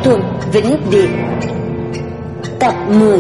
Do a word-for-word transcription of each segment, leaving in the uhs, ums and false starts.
tuần vĩnh biệt. Tập mười.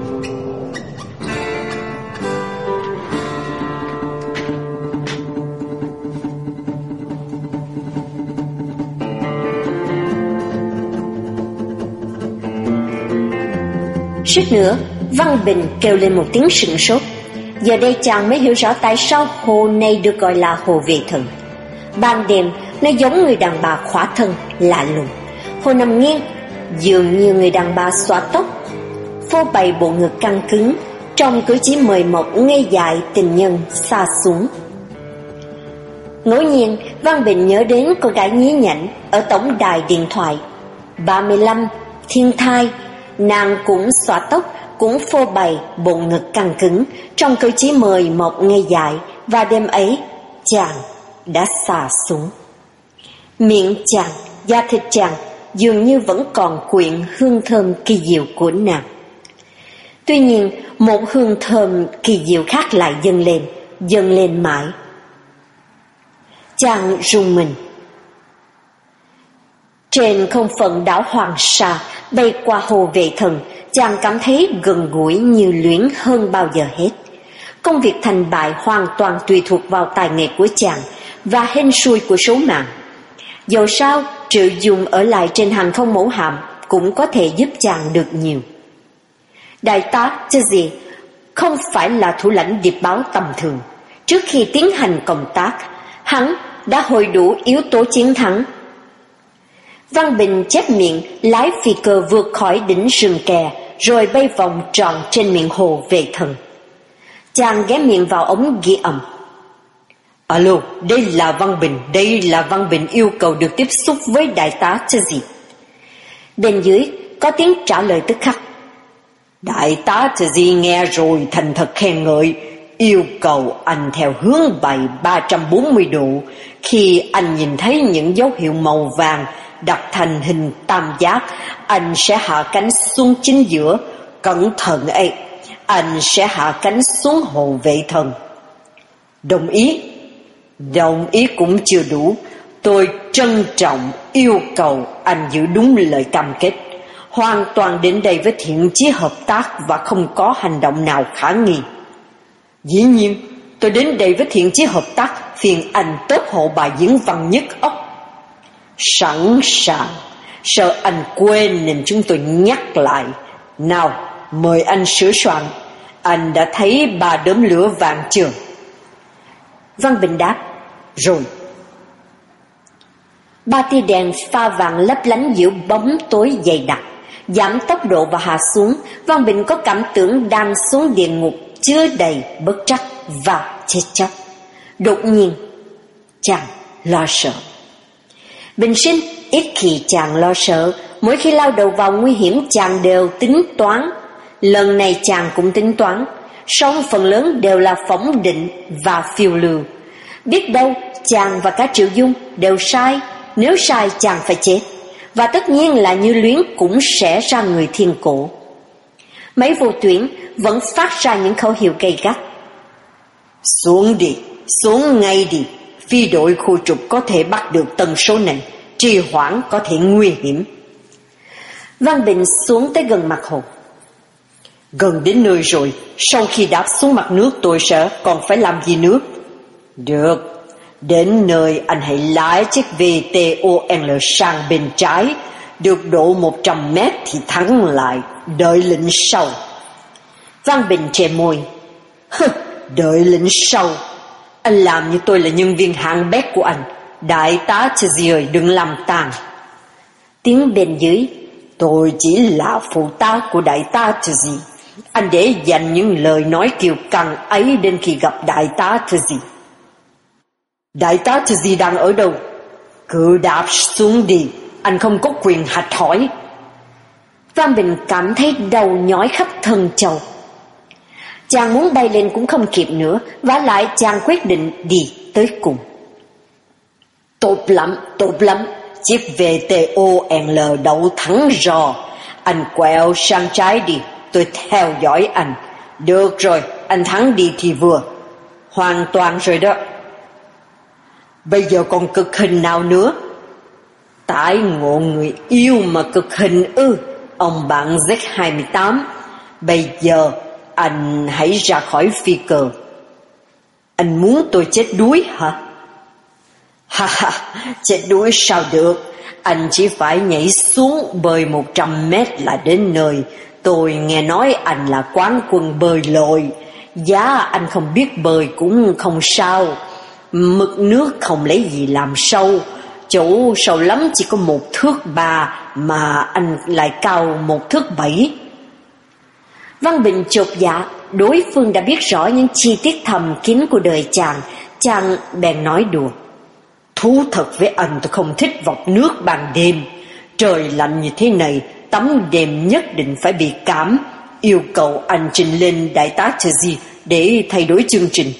Suýt nữa Văn Bình kêu lên một tiếng sửng sốt. Giờ đây chàng mới hiểu rõ tại sao hồ này được gọi là hồ Vệ Thần. Ban đêm nó giống người đàn bà khỏa thân lạ lùng. Hồ nằm nghiêng, dường như người đàn bà xõa tóc, phô bày bộ ngực căng cứng, trong cử chỉ mời mọc ngây dại tình nhân xa xuống. Ngẫu nhiên Văn Bình nhớ đến cô gái nhí nhảnh ở tổng đài điện thoại. Ba mươi lăm, thiên thai, nàng cũng xõa tóc, cũng phô bày bộ ngực căng cứng, trong cử chỉ mời mọc ngây dại, và đêm ấy chàng đã xà xuống. Miệng chàng, da thịt chàng dường như vẫn còn quyện hương thơm kỳ diệu của nàng. Tuy nhiên một hương thơm kỳ diệu khác lại dâng lên, dâng lên mãi. Chàng rùng mình. Trên không phận đảo Hoàng Sa, bay qua hồ Vệ Thần, chàng cảm thấy gần gũi như luyến hơn bao giờ hết. Công việc thành bại hoàn toàn tùy thuộc vào tài nghệ của chàng và hên xui của số mạng. Dẫu sao, Triệu Dung ở lại trên hàng không mẫu hạm cũng có thể giúp chàng được nhiều. Đại tá Chezi không phải là thủ lãnh điệp báo tầm thường. Trước khi tiến hành công tác, hắn đã hội đủ yếu tố chiến thắng. Văn Bình chép miệng lái phi cơ vượt khỏi đỉnh rừng kè, rồi bay vòng tròn trên miệng hồ Vệ Thần. Chàng ghé miệng vào ống ghi âm. Alo, đây là Văn Bình, đây là Văn Bình yêu cầu được tiếp xúc với đại tá Chezi. Bên dưới có tiếng trả lời tức khắc. Đại tá Chezi nghe rồi thành thật khen ngợi, yêu cầu anh theo hướng bay ba trăm bốn mươi độ. Khi anh nhìn thấy những dấu hiệu màu vàng đặt thành hình tam giác, anh sẽ hạ cánh xuống chính giữa. Cẩn thận ấy, anh sẽ hạ cánh xuống hồ Vệ Thần. Đồng ý? Đồng ý cũng chưa đủ. Tôi trân trọng yêu cầu anh giữ đúng lời cam kết, hoàn toàn đến đây với thiện chí hợp tác và không có hành động nào khả nghi. Dĩ nhiên, tôi đến đây với thiện chí hợp tác, phiền anh tốt hộ bài diễn văn nhất ốc. Sẵn sàng, sợ anh quên nên chúng tôi nhắc lại. Nào, mời anh sửa soạn. Anh đã thấy ba đốm lửa vàng chưa? Văn Bình đáp, rồi. Ba tia đèn pha vàng lấp lánh giữa bóng tối dày đặc, giảm tốc độ và hạ xuống. Văn Bình có cảm tưởng đang xuống địa ngục chứa đầy bất trắc và chết chóc. Đột nhiên chàng lo sợ. Bình sinh ít khi chàng lo sợ, mỗi khi lao đầu vào nguy hiểm chàng đều tính toán. Lần này chàng cũng tính toán, song phần lớn đều là phỏng định và phiêu lưu. Biết đâu chàng và cả Triệu Dung đều sai, nếu sai chàng phải chết, và tất nhiên là Như Luyến cũng sẽ ra người thiên cổ. Máy vô tuyến vẫn phát ra những khẩu hiệu gay gắt. Xuống đi, xuống ngay đi, phi đội khu trục có thể bắt được tần số này, trì hoãn có thể nguy hiểm. Văn Bình xuống tới gần mặt hồ. Gần đến nơi rồi, sau khi đáp xuống mặt nước tôi sẽ còn phải làm gì nữa? Được, đến nơi anh hãy lái chiếc vê tê o lờ sang bên trái, được độ một trăm mét thì thắng lại, đợi lệnh sau. Văn Bình chè môi. Hừ, đợi lệnh sau. Anh làm như tôi là nhân viên hạng bét của anh. Đại tá Chezi ơi, đừng làm tàn. Tiếng bên dưới. Tôi chỉ là phụ tá của đại tá Chezi. Anh để dành những lời nói kiêu căng ấy đến khi gặp đại tá Chezi. Đại tá Chezi đang ở đâu? Cứ đạp xuống đi, anh không có quyền hạch hỏi. Văn Bình cảm thấy đầu nhói khắp thân châu. Chàng muốn bay lên cũng không kịp nữa, vả lại chàng quyết định đi tới cùng. Tốt lắm, tốt lắm, chiếc vê tê o lờ đậu thẳng rò. Anh quẹo sang trái đi, tôi theo dõi anh. Được rồi, anh thắng đi thì vừa. Hoàn toàn rồi đó. Bây giờ còn cực hình nào nữa? Tái ngộ người yêu mà cực hình ư? Ông bạn Z hai mươi tám, bây giờ anh hãy ra khỏi phi cơ. Anh muốn tôi chết đuối hả? Ha ha, chết đuối sao được? Anh chỉ phải nhảy xuống bơi một trăm mét là đến nơi. Tôi nghe nói anh là quán quân bơi lội. Giá anh không biết bơi cũng không sao. Mực nước không lấy gì làm sâu. Chỗ sâu lắm chỉ có một thước ba, mà anh lại cao một thước bảy. Văn Bình chột dạ, đối phương đã biết rõ những chi tiết thầm kín của đời chàng. Chàng bèn nói đùa: thú thật với anh, tôi không thích vọt nước ban đêm. Trời lạnh như thế này, tắm đêm nhất định phải bị cảm. Yêu cầu anh trình lên đại tá Terzi để thay đổi chương trình.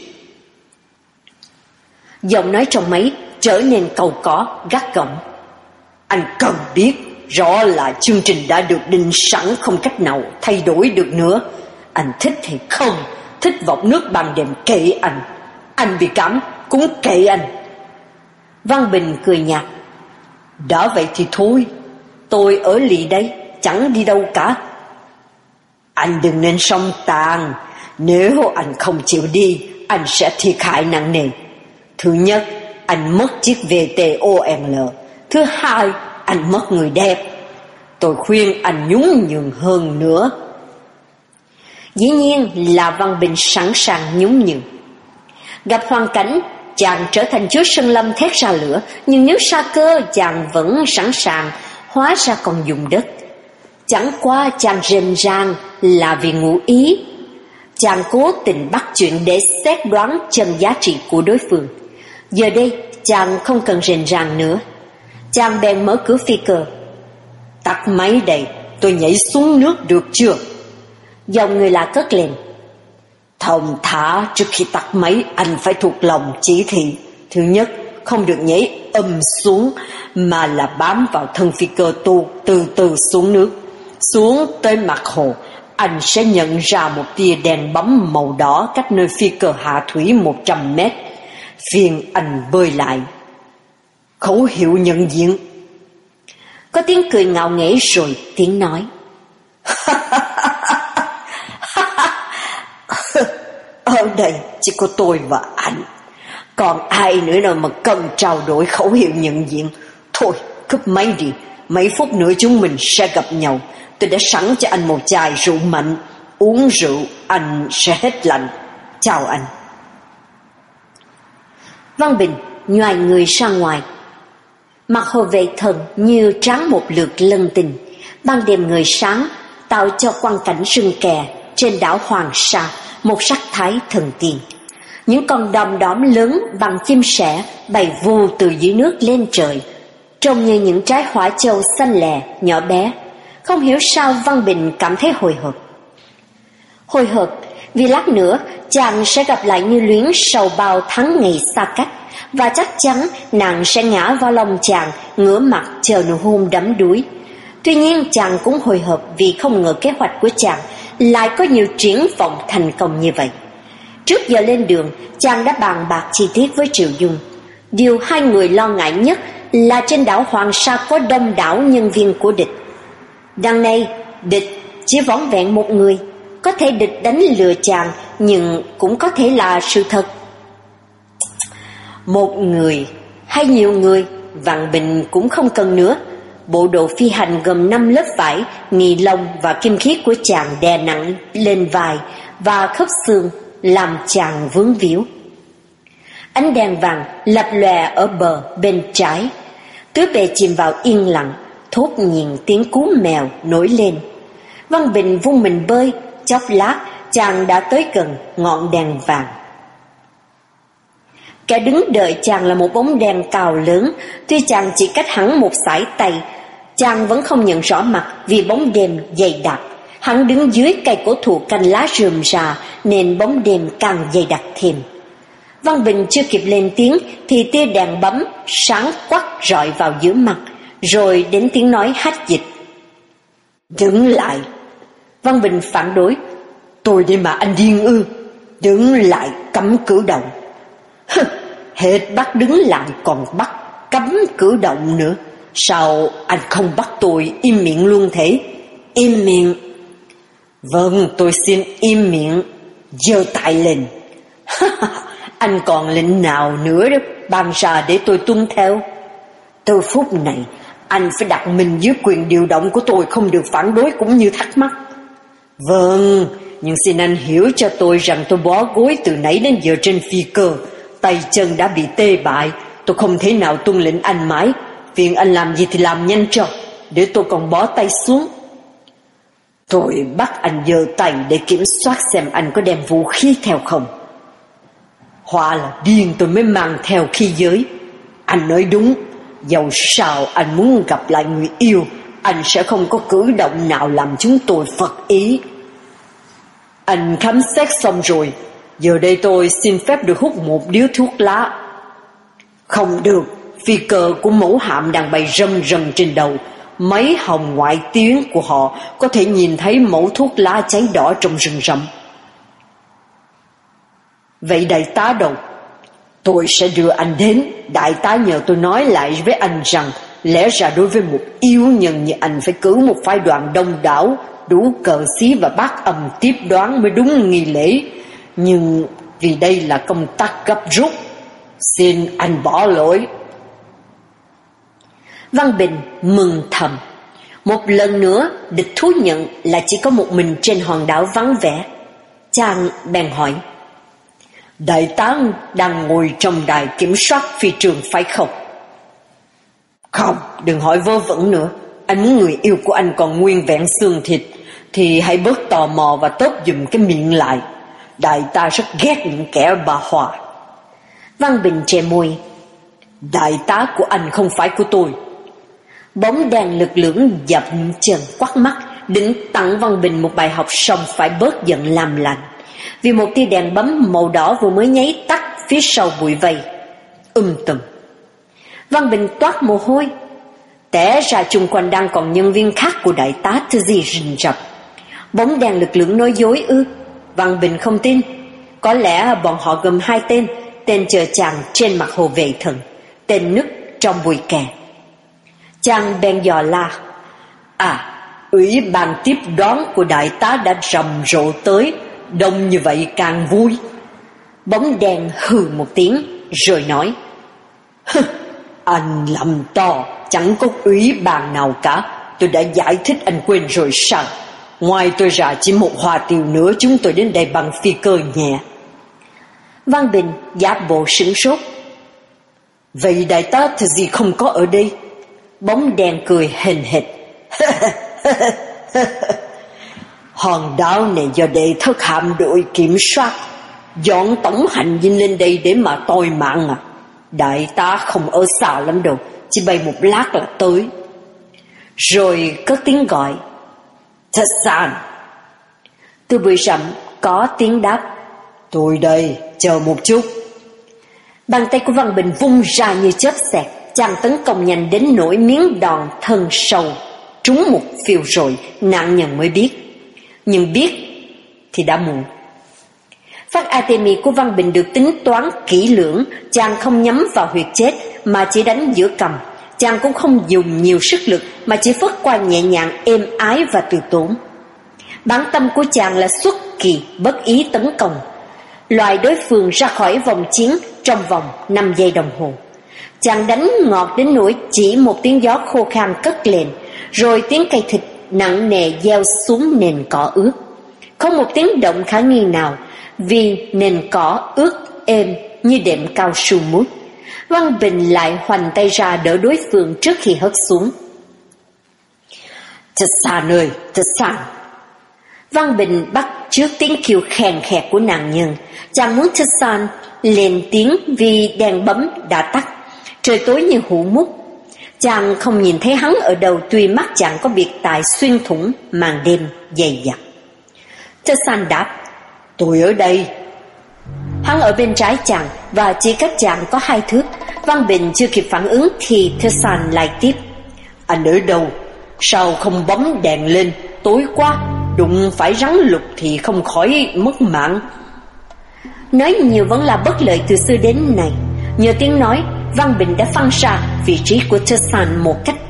Giọng nói trong máy trở nên cầu có, gắt gỏng. Anh cần biết rõ là chương trình đã được định sẵn, không cách nào thay đổi được nữa. Anh thích hay không thích vọt nước ban đêm kệ anh. Anh bị cảm cũng kệ anh. Văn Bình cười nhạt: đã vậy thì thôi, tôi ở lì đây, chẳng đi đâu cả. Anh đừng nên song tàn. Nếu anh không chịu đi, anh sẽ thiệt hại nặng nề. Thứ nhất, anh mất chiếc vê tê o en lờ. Thứ hai, anh mất người đẹp. Tôi khuyên anh nhún nhường hơn nữa. Dĩ nhiên là Văn Bình sẵn sàng nhún nhường. Gặp hoàn cảnh, chàng trở thành chúa Sơn Lâm thét ra lửa, nhưng nếu sa cơ chàng vẫn sẵn sàng, hóa ra còn dùng đất. Chẳng qua chàng rền rang là vì ngụ ý. Chàng cố tình bắt chuyện để xét đoán chân giá trị của đối phương. Giờ đây chàng không cần rền rang nữa. Chàng bèn mở cửa phi cơ. Tắt máy đây, tôi nhảy xuống nước được chưa? Dòng người lạ cất lên. Thông thả, trước khi tắt máy anh phải thuộc lòng chỉ thị. Thứ nhất, không được nhảy âm xuống, mà là bám vào thân phi cơ tu từ từ xuống nước. Xuống tới mặt hồ, anh sẽ nhận ra một tia đèn bấm màu đỏ cách nơi phi cơ hạ thủy một trăm mét. Phiền anh bơi lại. Khẩu hiệu nhận diện. Có tiếng cười ngạo nghễ rồi tiếng nói. Ở đây chỉ có tôi và anh, còn ai nữa nào mà cần trao đổi khẩu hiệu nhận diện. Thôi cúp máy đi, mấy phút nữa chúng mình sẽ gặp nhau. Tôi đã sẵn cho anh một chai rượu mạnh. Uống rượu anh sẽ hết lạnh. Chào anh. Văn Bình nhoài người ra ngoài. Mặt hồ vệ thần như tráng một lượt lân tình. Ban đêm người sáng tạo cho quang cảnh rừng kè trên đảo Hoàng Sa một sắc thái thần tiên. Những con đom đóm lớn bằng chim sẻ bay vù từ dưới nước lên trời, trông như những trái hỏa châu xanh lè nhỏ bé. Không hiểu sao Văn Bình cảm thấy hồi hộp. Hồi hộp vì lát nữa chàng sẽ gặp lại Như Luyến sau bao tháng ngày xa cách, và chắc chắn nàng sẽ ngã vào lòng chàng, ngửa mặt chờ nụ hôn đắm đuối. Tuy nhiên chàng cũng hồi hộp vì không ngờ kế hoạch của chàng lại có nhiều triển vọng thành công như vậy. Trước giờ lên đường, chàng đã bàn bạc chi tiết với Triệu Dung. Điều hai người lo ngại nhất là trên đảo Hoàng Sa có đông đảo nhân viên của địch. Đằng này, địch chỉ vỏn vẹn một người. Có thể địch đánh lừa chàng, nhưng cũng có thể là sự thật. Một người hay nhiều người, Văn Bình cũng không cần nữa. Bộ đồ phi hành gồm năm lớp vải, nì lông và kim khiết của chàng đè nặng lên vai và khớp xương, làm chàng vướng víu. Ánh đèn vàng lập lòe ở bờ bên trái. Tứ bề chìm vào yên lặng, thốt nhiên tiếng cú mèo nổi lên. Văn Bình vung mình bơi, chốc lát chàng đã tới gần ngọn đèn vàng. Kẻ đứng đợi chàng là một bóng đèn cao lớn. Tuy chàng chỉ cách hắn một sải tay, chàng vẫn không nhận rõ mặt vì bóng đêm dày đặc. Hắn đứng dưới cây cổ thụ cành lá rườm rà nên bóng đêm càng dày đặc thêm. Văn Bình chưa kịp lên tiếng thì tia đèn bấm sáng quắc rọi vào giữa mặt, rồi đến tiếng nói hách dịch. Đứng lại. Văn Bình phản đối. Tôi đi mà anh điên ư? Đứng lại, cấm cử động. Hết bắt đứng lại còn bắt cấm cử động nữa. Sao anh không bắt tôi im miệng luôn thế? Im miệng. Vâng, tôi xin im miệng. Giơ tay lên. Anh còn lệnh nào nữa đó ban ra để tôi tuân theo? Từ phút này, anh phải đặt mình dưới quyền điều động của tôi, không được phản đối cũng như thắc mắc. Vâng, nhưng xin anh hiểu cho tôi rằng tôi bó gối từ nãy đến giờ trên phi cơ. Tay chân đã bị tê bại, tôi không thể nào tuân lệnh anh mãi. Phiền anh làm gì thì làm nhanh cho, để tôi còn bó tay xuống. Tôi bắt anh giơ tay để kiểm soát xem anh có đem vũ khí theo không. Hóa là điên tôi mới mang theo khí giới. Anh nói đúng, dẫu sao anh muốn gặp lại người yêu, anh sẽ không có cử động nào làm chúng tôi phật ý. Anh khám xét xong rồi, giờ đây tôi xin phép được hút một điếu thuốc lá. Không được, phi cơ của mẫu hạm đang bay râm râm trên đầu. Mấy hồng ngoại tuyến của họ có thể nhìn thấy mẫu thuốc lá cháy đỏ trong rừng rậm. Vậy đại tá đâu? Tôi sẽ đưa anh đến. Đại tá nhờ tôi nói lại với anh rằng lẽ ra đối với một yếu nhân như anh phải cử một phái đoàn đông đảo, đủ cờ xí và bát âm tiếp đoán mới đúng nghi lễ. Nhưng vì đây là công tác gấp rút, xin anh bỏ lỗi. Văn Bình mừng thầm. Một lần nữa địch thú nhận là chỉ có một mình trên hòn đảo vắng vẻ. Chàng bèn hỏi: Đại tá đang ngồi trong đài kiểm soát phi trường phải không? Không, đừng hỏi vớ vẩn nữa. Anh muốn người yêu của anh còn nguyên vẹn xương thịt thì hãy bớt tò mò và tốt dùm cái miệng lại. Đại tá rất ghét những kẻ bà hòa. Văn Bình chè môi: Đại tá của anh không phải của tôi. Bóng đèn lực lưỡng dập chân quắt mắt, định tặng Văn Bình một bài học xong phải bớt giận làm lành. Vì một tia đèn bấm màu đỏ vừa mới nháy tắt phía sau bụi vây. Um tùm. Văn Bình toát mồ hôi. Té ra chung quanh đang còn nhân viên khác của đại tá thứ gì rình rập. Bóng đèn lực lưỡng nói dối ư? Văn Bình không tin. Có lẽ bọn họ gồm hai tên, tên chờ chàng trên mặt hồ vệ thần, tên nứt trong bụi kè. Chàng bèn dò la: À, ủy ban tiếp đón của đại tá đã rầm rộ tới, đông như vậy càng vui. Bóng đèn hừ một tiếng rồi nói: Anh lầm to, chẳng có ủy ban nào cả. Tôi đã giải thích anh quên rồi sao? Ngoài tôi ra chỉ một hoa tiêu nữa, chúng tôi đến đây bằng phi cơ nhẹ. Văn Bình giả bộ sửng sốt: Vậy đại tá thì gì không có ở đây? Bóng đèn cười hềnh hệt: Hòn đảo này do đệ thất hạm đội kiểm soát, dọn tổng hành dinh lên đây để mà tôi mạng à. Đại tá không ở xa lắm đâu, chỉ bay một lát là tới. Rồi có tiếng gọi: Thật sàn. Từ bụi rậm có tiếng đáp: Tôi đây, chờ một chút. Bàn tay của Văn Bình vung ra như chớp xẹt. Chàng tấn công nhanh đến nỗi miếng đòn thân sâu trúng một phiêu rồi nạn nhân mới biết. Nhưng biết thì đã muộn. Phát Artemis của Văn Bình được tính toán kỹ lưỡng. Chàng không nhắm vào huyệt chết mà chỉ đánh giữa cầm. Chàng cũng không dùng nhiều sức lực mà chỉ phất qua nhẹ nhàng, êm ái và từ tốn. Bản tâm của chàng là xuất kỳ bất ý tấn công, loại đối phương ra khỏi vòng chiến trong vòng năm giây đồng hồ. Chàng đánh ngọt đến nỗi chỉ một tiếng gió khô khan cất lên, rồi tiếng cây thịt nặng nề gieo xuống nền cỏ ướt. Không một tiếng động khả nghi nào, vì nền cỏ ướt êm như đệm cao su mút. Văn Bình lại hoành tay ra đỡ đối phương trước khi hất xuống. Thật xa ơi, thật xa. Văn Bình bắt trước tiếng kêu khèn khẹt của nàng nhân. Chàng muốn Thật San lên tiếng vì đèn bấm đã tắt. Trời tối như hũ mút. Chàng không nhìn thấy hắn ở đâu, tuy mắt chàng có biệt tài xuyên thủng màn đêm dày đặc. Thật San đáp: Tôi ở đây. Hắn ở bên trái chàng và chỉ cách chàng có hai thước. Văn Bình chưa kịp phản ứng thì Thật San lại tiếp: Anh ở đâu? Sao không bấm đèn lên? Tối quá, đụng phải rắn lục thì không khỏi mất mạng. Nói nhiều vẫn là bất lợi từ xưa đến nay. Nhờ tiếng nói, Văn Bình đã phân ra vị trí của Thật San một cách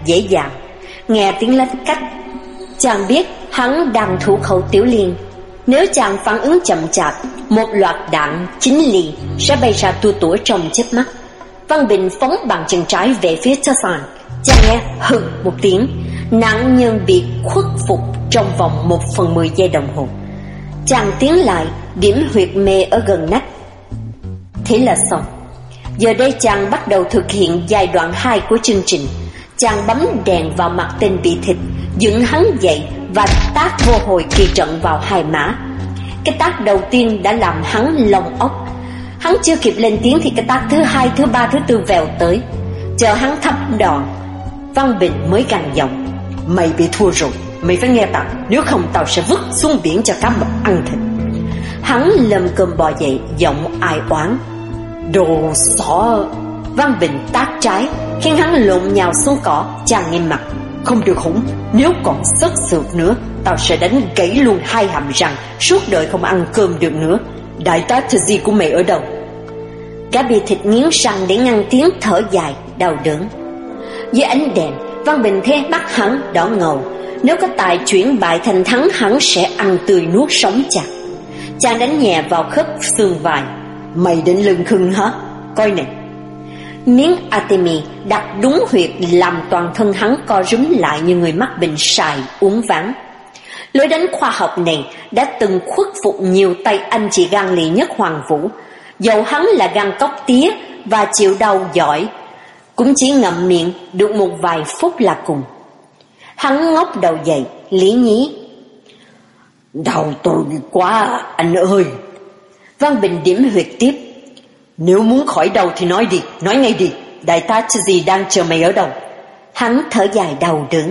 dễ dàng. Nghe tiếng lách cách, chàng biết hắn đang thủ khẩu tiểu liên. Nếu chàng phản ứng chậm chạp, một loạt đạn chín ly sẽ bay ra tua tủa trong chớp mắt. Văn Bình phóng bằng chân trái về phía Tarzan. Chàng nghe hừ một tiếng, nạn nhân bị khuất phục trong vòng một phần mười giây đồng hồ. Chàng tiến lại, điểm huyệt mê ở gần nách. Thế là xong. Giờ đây chàng bắt đầu thực hiện giai đoạn hai của chương trình. Chàng bấm đèn vào mặt tên bị thịt, dựng hắn dậy và tát vô hồi kỳ trận vào hai má. Cái tát đầu tiên đã làm hắn lông ốc. Hắn chưa kịp lên tiếng thì cái tát thứ hai, thứ ba, thứ tư vèo tới. Chờ hắn thấp đòn, Văn Bình mới gằn giọng: mày bị thua rồi, mày phải nghe tao, nếu không tao sẽ vứt xuống biển cho cá mập ăn thịt. Hắn lầm cơm bò dậy, giọng ai oán: đồ xỏ. Văn Bình tát trái khiến hắn lộn nhào xuống cỏ. Chàng nghiêm mặt: không được hủng, nếu còn sất sượt nữa tao sẽ đánh gãy luôn hai hàm răng, suốt đời không ăn cơm được nữa. Đại tá Tzy của mày ở đâu? Gã bị thịt nghiến răng để ngăn tiếng thở dài đau đớn. Dưới ánh đèn, Văn Bình thấy mắt hắn đỏ ngầu. Nếu có tài chuyển bại thành thắng, hắn sẽ ăn tươi nuốt sống chặt. Chàng đánh nhẹ vào khớp xương vai: mày định lưng khưng hả? Coi nè. Miếng Artemis đặt đúng huyệt làm toàn thân hắn co rúm lại như người mắc bệnh sài uống ván. Lối đánh khoa học này đã từng khuất phục nhiều tay anh chị gan lì nhất Hoàng Vũ. Dẫu hắn là gan cóc tía và chịu đau giỏi, cũng chỉ ngậm miệng được một vài phút là cùng. Hắn ngóc đầu dậy, lý nhí: đau tôi quá anh ơi. Văn Bình điểm huyệt tiếp: nếu muốn khỏi đau thì nói đi, nói ngay đi. Đại tá Tzy đang chờ mày ở đâu? Hắn thở dài đau đớn: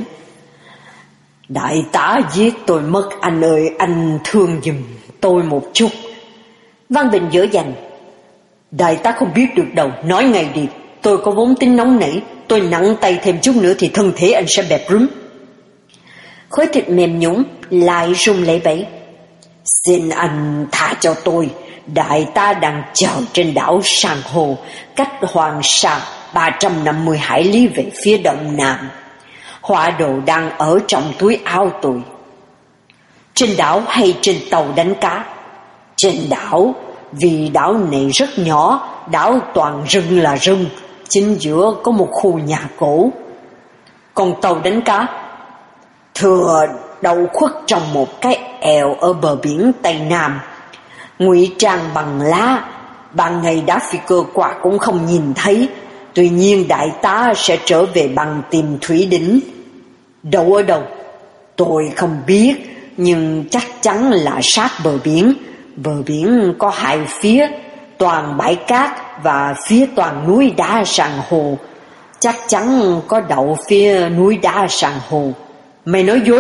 đại tá giết tôi mất anh ơi, anh thương giùm tôi một chút. Văn Bình dỗ dành: đại tá không biết được đâu, nói ngay đi. Tôi có vốn tính nóng nảy, tôi nặng tay thêm chút nữa thì thân thể anh sẽ bẹp rúm. Khối thịt mềm nhũn lại run lẩy bẩy: xin anh tha cho tôi, đại tá đang chờ trên đảo San Hô, cách Hoàng Sa ba trăm năm mươi hải lý về phía đông nam. Họa đồ đang ở trong túi áo tôi. Trên đảo hay trên tàu đánh cá? Trên đảo, vì đảo này rất nhỏ, đảo toàn rừng là rừng, chính giữa có một khu nhà cổ. Còn tàu đánh cá? Thừa đậu khuất trong một cái eo ở bờ biển Tây Nam, ngụy trang bằng lá, ban ngày đá phi cơ qua cũng không nhìn thấy. Tuy nhiên đại tá sẽ trở về bằng tìm thủy đỉnh. Đâu ở đâu? Tôi không biết, nhưng chắc chắn là sát bờ biển. Bờ biển có hai phía, toàn bãi cát và phía toàn núi đá san hô. Chắc chắn có đậu phía núi đá san hô. Mày nói dối?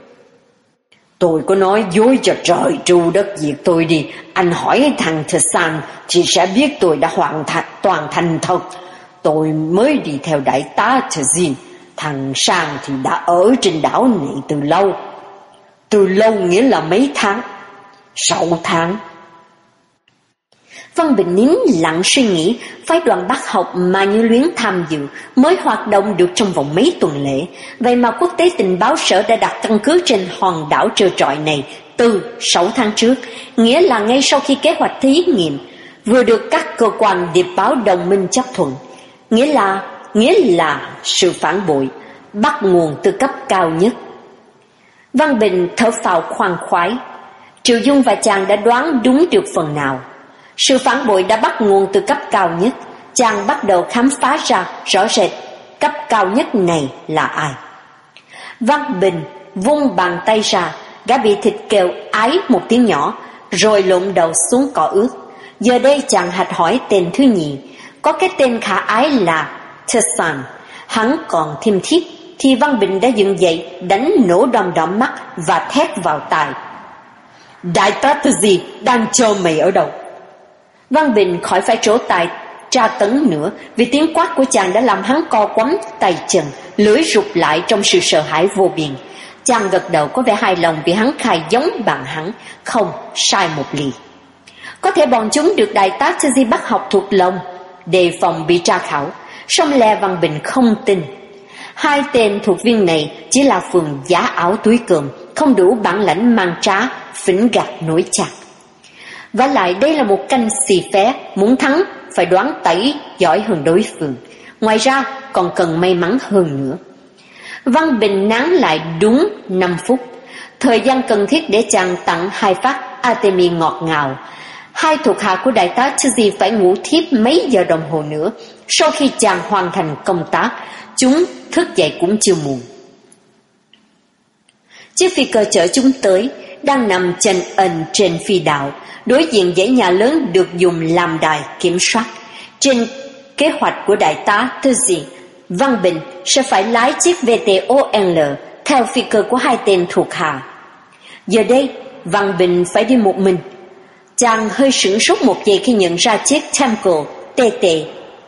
Tôi có nói dối cho trời tru đất diệt tôi đi. Anh hỏi thằng Tarzan thì sẽ biết tôi đã hoàn thành toàn thành thật. Tôi mới đi theo đại tá Tzy. Thằng Sang thì đã ở trên đảo này từ lâu. Từ lâu nghĩa là mấy tháng? Sáu tháng. Văn Bình nín lặng suy nghĩ. Phái đoàn bác học mà Như Luyến tham dự mới hoạt động được trong vòng mấy tuần lễ. Vậy mà quốc tế tình báo sở đã đặt căn cứ trên hòn đảo trơ trọi này từ sáu tháng trước. Nghĩa là ngay sau khi kế hoạch thí nghiệm vừa được các cơ quan điệp báo đồng minh chấp thuận. Nghĩa là Nghĩa là sự phản bội bắt nguồn từ cấp cao nhất. Văn Bình thở phào khoan khoái. Triệu Dung và chàng đã đoán đúng được phần nào. Sự phản bội đã bắt nguồn từ cấp cao nhất. Chàng bắt đầu khám phá ra rõ rệt cấp cao nhất này là ai. Văn Bình vung bàn tay ra, gã bị thịt kêu ái một tiếng nhỏ, rồi lộn đầu xuống cỏ ướt. Giờ đây chàng hạch hỏi tên thứ nhì. Có cái tên khả ái là Tarzan. Hắn còn thêm thiết thì Văn Bình đã dựng dậy, đánh nổ đom đóm mắt và thét vào tai: đại tá Tzy đang chờ mày ở đâu? Văn Bình khỏi phải trổ tài tra tấn nữa, vì tiếng quát của chàng đã làm hắn co quắm tay chân, lưỡi rụt lại trong sự sợ hãi vô biên. Chàng gật đầu có vẻ hài lòng vì hắn khai giống bằng hắn, không sai một ly. Có thể bọn chúng được đại tá Tzy bắt học thuộc lòng, đề phòng bị tra khảo, song lẽ Văn Bình không tin. Hai tên thuộc viên này chỉ là phường giá áo túi cơm, không đủ bản lãnh mang trá, phỉnh gạt nổi chạc. Và lại đây là một canh xì phé, muốn thắng phải đoán tẩy giỏi hơn đối phương. Ngoài ra còn cần may mắn hơn nữa. Văn Bình nán lại đúng năm phút, thời gian cần thiết để chàng tặng hai phát Artemi ngọt ngào. Hai thuộc hạ của đại tá Chizzy phải ngủ thiếp mấy giờ đồng hồ nữa. Sau khi chàng hoàn thành công tác, chúng thức dậy cũng chưa muộn. Chiếc phi cơ chở chúng tới đang nằm chân ẩn trên phi đạo, đối diện dãy nhà lớn được dùng làm đài kiểm soát. Trên kế hoạch của đại tá Chizzy, Văn Bình sẽ phải lái chiếc vê tê o en lờ theo phi cơ của hai tên thuộc hạ. Giờ đây, Văn Bình phải đi một mình. Chàng hơi sửng sốt một giây khi nhận ra chiếc Temco tê tê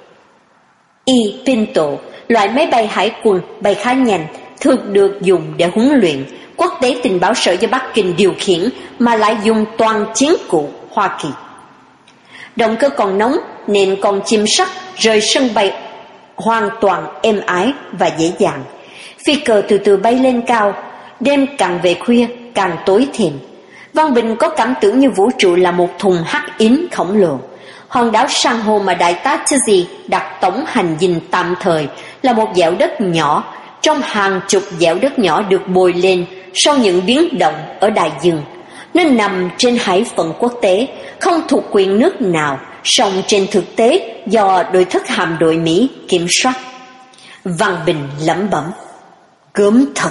I Pinto, loại máy bay hải quân bay khá nhanh, thường được dùng để huấn luyện, quốc tế tình báo sở do Bắc Kinh điều khiển mà lại dùng toàn chiến cụ Hoa Kỳ. Động cơ còn nóng nên con chim sắt rời sân bay hoàn toàn êm ái và dễ dàng. Phi cơ từ từ bay lên cao, đêm càng về khuya càng tối thêm. Văn Bình có cảm tưởng như vũ trụ là một thùng hắc ín khổng lồ. Hòn đảo san hô mà đại tá Chizzy đặt tổng hành dinh tạm thời là một dẻo đất nhỏ trong hàng chục dẻo đất nhỏ được bồi lên sau những biến động ở đại dương. Nó nằm trên hải phận quốc tế, không thuộc quyền nước nào, song trên thực tế do đội thức hạm đội Mỹ kiểm soát. Văn Bình lẩm bẩm, gớm thật.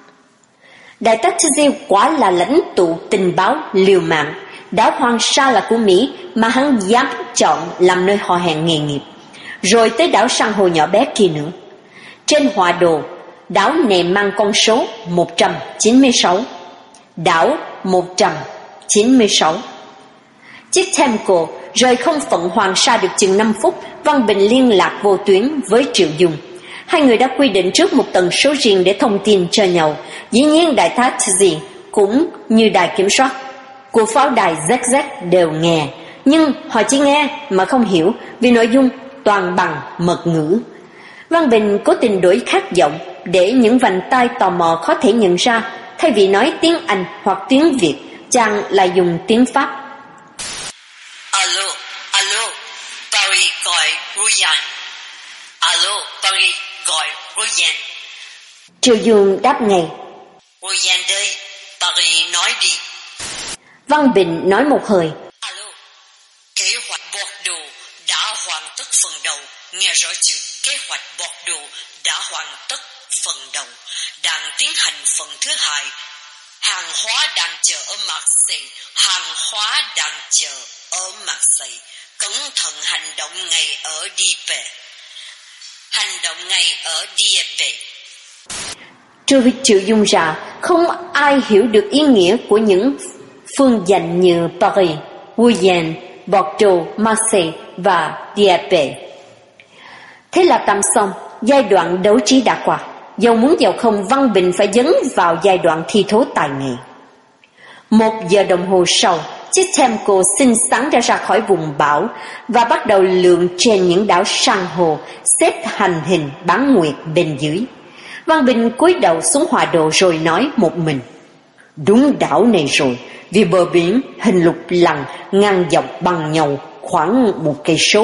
Đại tá Chizzy quả là lãnh tụ tình báo liều mạng. Đảo Hoàng Sa là của Mỹ mà hắn dám chọn làm nơi họ hẹn nghề nghiệp. Rồi tới đảo san hô nhỏ bé kia nữa. Trên họa đồ, đảo này mang con số một trăm chín mươi sáu. Đảo một trăm chín mươi sáu. Chiếc Temco rời không phận Hoàng Sa được chừng năm phút. Văn Bình liên lạc vô tuyến với Triệu Dung. Hai người đã quy định trước một tần số riêng để thông tin cho nhau. Dĩ nhiên đại tá Chizzy cũng như đài kiểm soát của pháo đài Z Z đều nghe, nhưng họ chỉ nghe mà không hiểu vì nội dung toàn bằng mật ngữ. Văn Bình cố tình đổi khác giọng để những vành tai tò mò khó thể nhận ra. Thay vì nói tiếng Anh hoặc tiếng Việt, chàng lại dùng tiếng Pháp. Alo, alo, Paris gọi Ruyan. Alo, Paris gọi Ruyan. Triệu Dương đáp ngay. Ruyan đây, Paris nói đi. Văn Bình nói một hơi. Alo, kế hoạch Bordeaux đã hoàn tất phần đầu. Nghe rõ chưa? Kế hoạch Bordeaux đã hoàn tất phần đầu. Đang tiến hành phần thứ hai. Hàng hóa đang chờ ở Marseille. Hàng hóa đang chờ ở Marseille. Cẩn thận hành động ngay ở Dieppe. Hành động ngay ở Dieppe. Trừ việc Triệu Dung ra, không ai hiểu được ý nghĩa của những phương danh như Paris, Guyenne, Bordeaux, Marseille và Dieppe. Thế là tạm xong, giai đoạn đấu trí đã qua. Dầu muốn dầu không, Văn Bình phải dấn vào giai đoạn thi thố tài nghệ. Một giờ đồng hồ sau, chiếc Temco xinh xắn ra ra khỏi vùng bão và bắt đầu lượn trên những đảo san hô xếp hành hình bán nguyệt bên dưới. Văn Bình cúi đầu xuống họa đồ rồi nói một mình, đúng đảo này rồi, vì bờ biển hình lục lằn ngang dọc bằng nhau khoảng một cây số.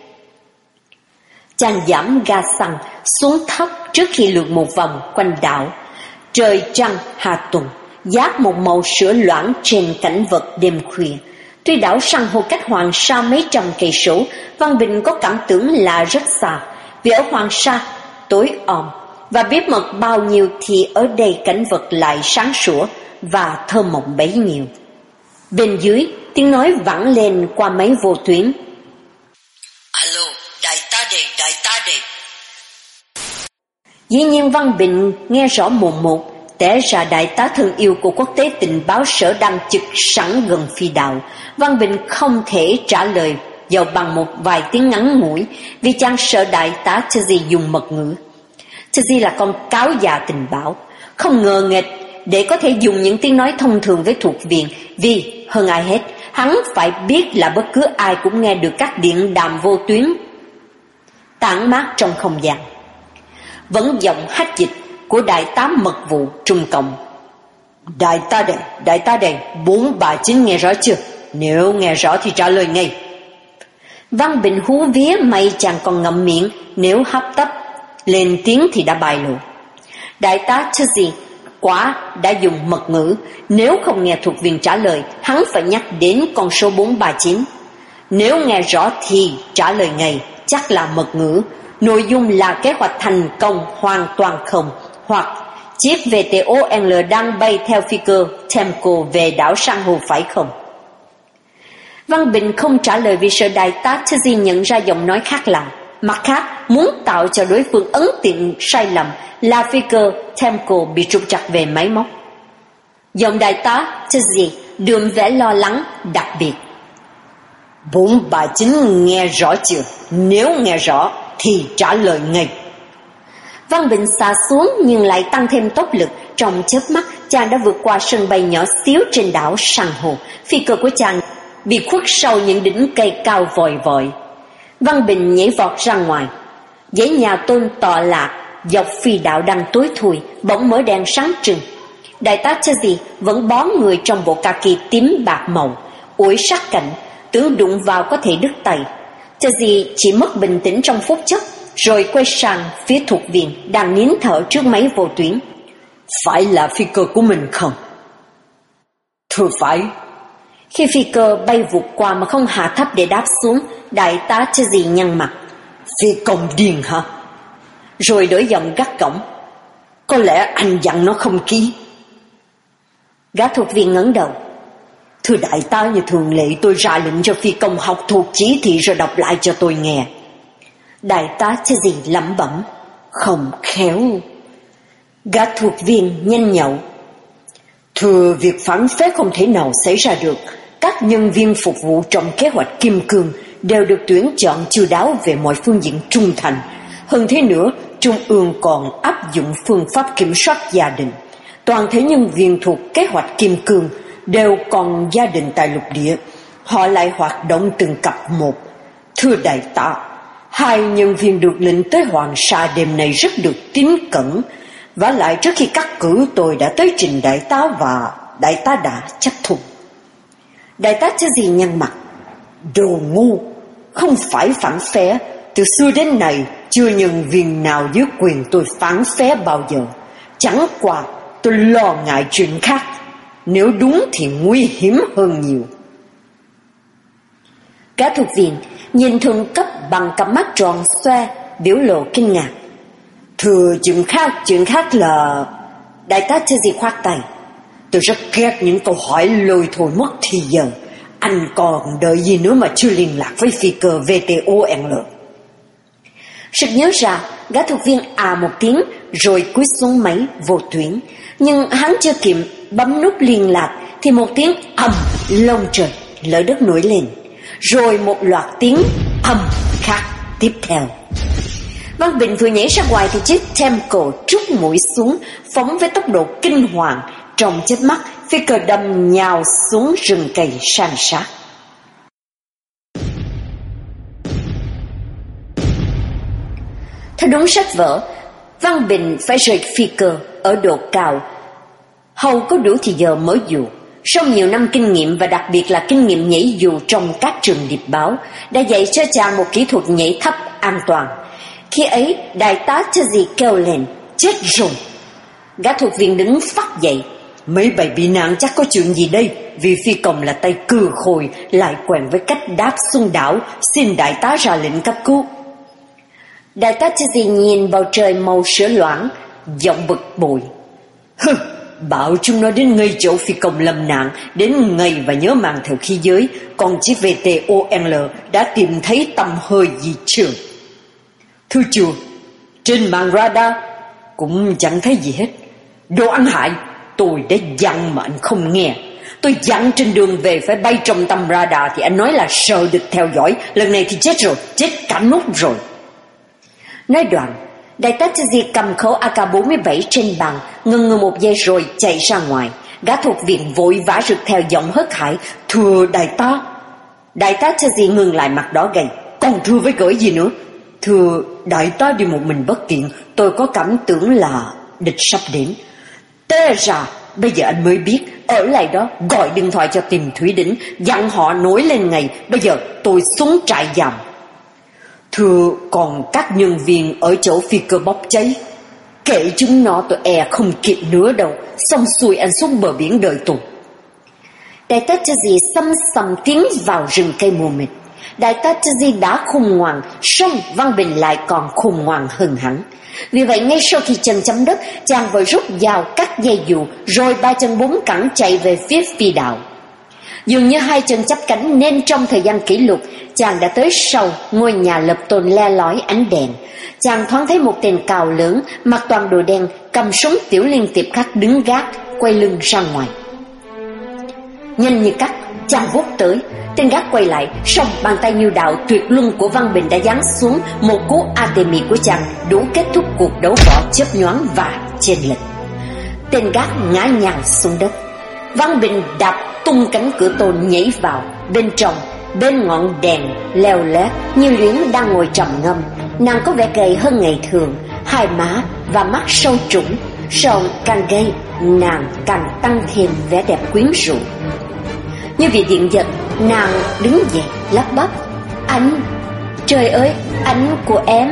Chàng giảm ga xăng xuống thấp trước khi lượn một vòng quanh đảo. Trời trăng hạ tuần, dát một màu sữa loãng trên cảnh vật đêm khuya. Tuy đảo san hô cách Hoàng Sa mấy trăm cây số, Văn Bình có cảm tưởng là rất xa, vì ở Hoàng Sa tối om, và biết mật bao nhiêu thì ở đây cảnh vật lại sáng sủa và thơ mộng bấy nhiêu. Bên dưới, tiếng nói vẳng lên qua máy vô tuyến. Alo, đại tá đây, đại tá đây. Dĩ nhiên Văn Bình nghe rõ mồn một, té ra đại tá thân yêu của quốc tế tình báo sở đang trực sẵn gần phi đạo. Văn Bình không thể trả lời dầu bằng một vài tiếng ngắn ngủi, vì chàng sợ đại tá Chizzy dùng mật ngữ. Chizzy là con cáo già tình báo, không ngờ nghệch để có thể dùng những tiếng nói thông thường với thuộc viên, vì hơn ai hết, hắn phải biết là bất cứ ai cũng nghe được các điện đàm vô tuyến tản mát trong không gian. Vẫn giọng hách dịch của đại tá mật vụ Trung Cộng. Đại tá đây, đại tá đây, bốn ba chín nghe rõ chưa? Nếu nghe rõ thì trả lời ngay. Văn Bình hú vía may chàng còn ngậm miệng, nếu hấp tấp lên tiếng thì đã bại lộ. Đại tá Chezi quả đã dùng mật ngữ, nếu không nghe thuộc viên trả lời, hắn phải nhắc đến con số bốn ba chín. Nếu nghe rõ thì trả lời ngay, chắc là mật ngữ, nội dung là kế hoạch thành công hoàn toàn không, hoặc chiếc vê tê o en lờ đang bay theo phi cơ Temco về đảo San Hô phải không? Văn Bình không trả lời vì sợ đại tá Chezi nhận ra giọng nói khác lạ. Mặt khác, muốn tạo cho đối phương ấn tượng sai lầm là phi cơ Temco bị trục trặc về máy móc. Giọng đại tá Chezi đượm vẻ lo lắng đặc biệt. bốn ba chín nghe rõ chưa? Nếu nghe rõ thì trả lời ngay. Văn Bình xả xuống nhưng lại tăng thêm tốc lực. Trong chớp mắt, chàng đã vượt qua sân bay nhỏ xíu trên đảo San Hô. Phi cơ của chàng bị khuất sau những đỉnh cây cao vòi vọi. Văn Bình nhảy vọt ra ngoài. Dãy nhà tôn tọa lạc dọc phi đạo đang tối thui, bỗng mở đèn sáng trưng. Đại tá Chezi vẫn bó người trong bộ kaki tím bạc màu, ủi sát cạnh, tưởng đụng vào có thể đứt tay. Chezi chỉ mất bình tĩnh trong phút chốc, rồi quay sang phía thuộc viên đang nín thở trước máy vô tuyến. Phải là phi cơ của mình không? Thưa phải. Khi phi cơ bay vụt qua mà không hạ thấp để đáp xuống, đại tá Chezi nhăn mặt. Phi công điên hả? Rồi đổi giọng gắt gỏng. Có lẽ anh dặn nó không ký. Gã thuộc viên ngẩng đầu. Thưa đại tá, như thường lệ tôi ra lệnh cho phi công học thuộc chỉ thị rồi đọc lại cho tôi nghe. Đại tá Chezi lẩm bẩm. Không khéo. Gã thuộc viên nhanh nhậu. Thưa, việc phản phế không thể nào xảy ra được. Các nhân viên phục vụ trong kế hoạch Kim Cương đều được tuyển chọn chu đáo về mọi phương diện trung thành. Hơn thế nữa, Trung ương còn áp dụng phương pháp kiểm soát gia đình. Toàn thể nhân viên thuộc kế hoạch Kim Cương đều còn gia đình tại lục địa. Họ lại hoạt động từng cặp một. Thưa đại tá, hai nhân viên được lệnh tới Hoàng Sa đêm nay rất được tín cẩn. Vả lại trước khi cắt cử tôi đã tới trình đại tá và đại tá đã chấp thuận. Đại tá Chezi nhăn mặt. Đồ ngu, không phải phản phế. Từ xưa đến nay chưa nhân viên nào dưới quyền tôi phản phế bao giờ. Chẳng qua tôi lo ngại chuyện khác. Nếu đúng thì nguy hiểm hơn nhiều. Cả thuộc viên nhìn thượng cấp bằng cặp mắt tròn xoe, biểu lộ kinh ngạc. Thưa, chuyện khác, chuyện khác là... Đại tá Chezi khoát tay. Tôi rất ghét những câu hỏi lôi thôi mất thì giờ. Anh còn đợi gì nữa mà chưa liên lạc với phi cơ vê tê o en lờ? Sực nhớ ra, gã thuộc viên à một tiếng rồi cúi xuống máy vô tuyến. Nhưng hắn chưa kịp bấm nút liên lạc thì một tiếng ầm lông trời lở đất nổi lên. Rồi một loạt tiếng ầm khác tiếp theo. Văn Bình vừa nhảy ra ngoài thì chiếc Temco trút mũi xuống, phóng với tốc độ kinh hoàng. Trong chớp mắt, phi cơ đâm nhào xuống rừng cây san sát. Theo đúng sách vở, Văn Bình phải rời phi cơ ở độ cao, hầu có đủ thì giờ mở dù. Sau nhiều năm kinh nghiệm và đặc biệt là kinh nghiệm nhảy dù trong các trường điệp báo đã dạy cho chàng một kỹ thuật nhảy thấp an toàn. Khi ấy, đại tá Chezi kêu lên, chết rồi. Gã thuộc viên đứng phắt dậy. Mấy bầy bị nạn chắc có chuyện gì đây, vì phi công là tay cừ khôi, lại quen với cách đáp xuống đảo, xin đại tá ra lệnh cấp cứu. Đại tá Chezi nhìn bầu trời màu sữa loãng, giọng bực bội. Hừ, bảo chúng nó đến ngay chỗ phi công lâm nạn, đến ngay và nhớ mang theo khí giới, còn chiếc vê tê o en lờ đã tìm thấy tầm hơi gì chưa? Thưa chưa, trên màn radar cũng chẳng thấy gì hết. Đồ ăn hại, tôi đã dặn mà anh không nghe. Tôi dặn trên đường về phải bay trong tầm radar thì anh nói là sợ được theo dõi. Lần này thì chết rồi, chết cả nút rồi. Nói đoạn, đại tá Chezi cầm khẩu a ca bốn mươi bảy trên bàn, ngừng ngừ một giây rồi chạy ra ngoài. Gã thuộc viện vội vã rượt theo giọng hớt hải. Thưa đại tá. Đại tá Chezi ngừng lại mặt đỏ gầy. Còn thưa với gửi gì nữa? Thưa đại tá đi một mình bất tiện, tôi có cảm tưởng là địch sắp đến. Té ra bây giờ anh mới biết, ở lại đó gọi điện thoại cho Tìm Thủy Đỉnh, dặn họ nổi lên ngày. Bây giờ tôi xuống trại giam. Thưa, còn các nhân viên ở chỗ phi cơ bốc cháy, kệ chúng nó, tôi e không kịp nữa đâu. Xong xuôi anh xuống bờ biển đợi tôi. Đại tá Chezi xăm xăm tiến vào rừng cây mù mịt. Đại tá Chezi đã khùng ngoan, song Văn Bình lại còn khùng ngoan hơn hẳn. Vì vậy ngay sau khi chân chấm đất, chàng vội rút dao cắt dây dù, rồi ba chân bốn cẳng chạy về phía phi đạo. Dường như hai chân chắp cánh nên trong thời gian kỷ lục, chàng đã tới sau ngôi nhà lập tồn le lói ánh đèn. Chàng thoáng thấy một tên cao lớn, mặc toàn đồ đen, cầm súng tiểu liên tiệp khắc đứng gác, quay lưng ra ngoài. Nhanh như cắt, chàng vút tới. Tên gác quay lại, song bàn tay như đạo tuyệt luân của Văn Bình đã giáng xuống một cú Artemis của chàng, đủ kết thúc cuộc đấu võ chớp nhoáng và chênh lệch. Tên gác ngã nhào xuống đất. Văn Bình đạp tung cánh cửa tồn nhảy vào. Bên trong, bên ngọn đèn leo lét, Như Luyến đang ngồi trầm ngâm. Nàng có vẻ gầy hơn ngày thường, hai má và mắt sâu trũng, song càng gầy, nàng càng tăng thêm vẻ đẹp quyến rũ. Như vì điện giật, nàng đứng dậy lắp bắp: "Anh, trời ơi, anh của em."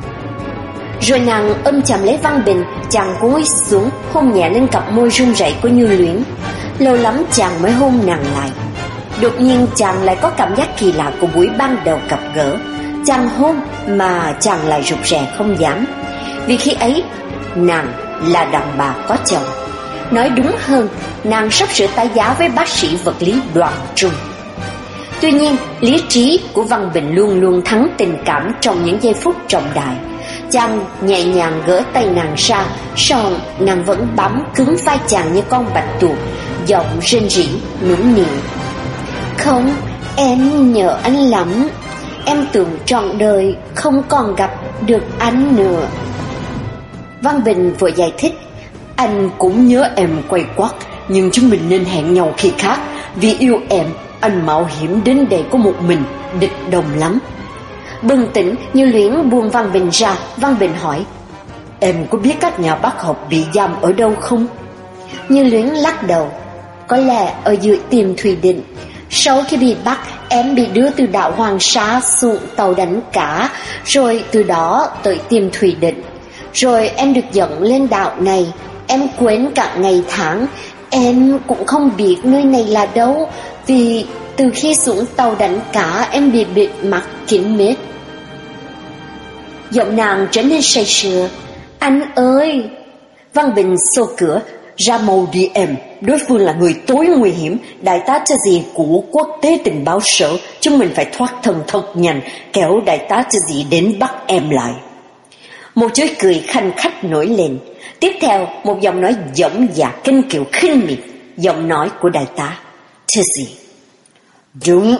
Rồi nàng ôm chầm lấy Văn Bình, chàng cúi xuống hôn nhẹ lên cặp môi run rẩy của Như Luyến. Lâu lắm chàng mới hôn nàng lại. Đột nhiên chàng lại có cảm giác kỳ lạ của buổi ban đầu gặp gỡ. Chàng hôn mà chàng lại rụt rè không dám, vì khi ấy nàng là đàn bà có chồng. Nói đúng hơn, nàng sắp sửa tái giá với bác sĩ vật lý Đoàn Trung. Tuy nhiên, lý trí của Văn Bình luôn luôn thắng tình cảm trong những giây phút trọng đại. Chàng nhẹ nhàng gỡ tay nàng ra, song nàng vẫn bám cứng vai chàng như con bạch tuộc, giọng rên rỉ nũng nịu: "Không, em nhớ anh lắm. Em tưởng trọn đời không còn gặp được anh nữa." Văn Bình vội giải thích: "Anh cũng nhớ em quay quắt, nhưng chúng mình nên hẹn nhau khi khác. Vì yêu em, anh mạo hiểm đến đây có một mình, địch đồng lắm." Bừng tỉnh, Như Luyến buông Văn Bình ra. Văn Bình hỏi: "Em có biết các nhà bác học bị giam ở đâu không?" Như Luyến lắc đầu: "Có lẽ ở dưới Tìm Thủy Đỉnh. Sau khi bị bắt, em bị đưa từ đảo Hoàng Sa xuống tàu đánh cá, rồi từ đó tới Tìm Thủy Đỉnh. Rồi em được dẫn lên đảo này. Em quên cả ngày tháng. Em cũng không biết nơi này là đâu, vì từ khi xuống tàu đánh cá em bị bịt mặt kín mít." Giọng nàng trở nên say sưa: "Anh ơi!" Văn Bình xô cửa: "Ra mau đi em, đối phương là người tối nguy hiểm, đại tá Chezi của Quốc tế tình báo sở. Chúng mình phải thoát thân thật nhanh, kéo đại tá Chezi đến bắt em lại." Một chuỗi cười khanh khách nổi lên. Tiếp theo, một giọng nói dõng dạc kinh kiều khinh miệt, giọng nói của đại tá Chezi: "Đúng."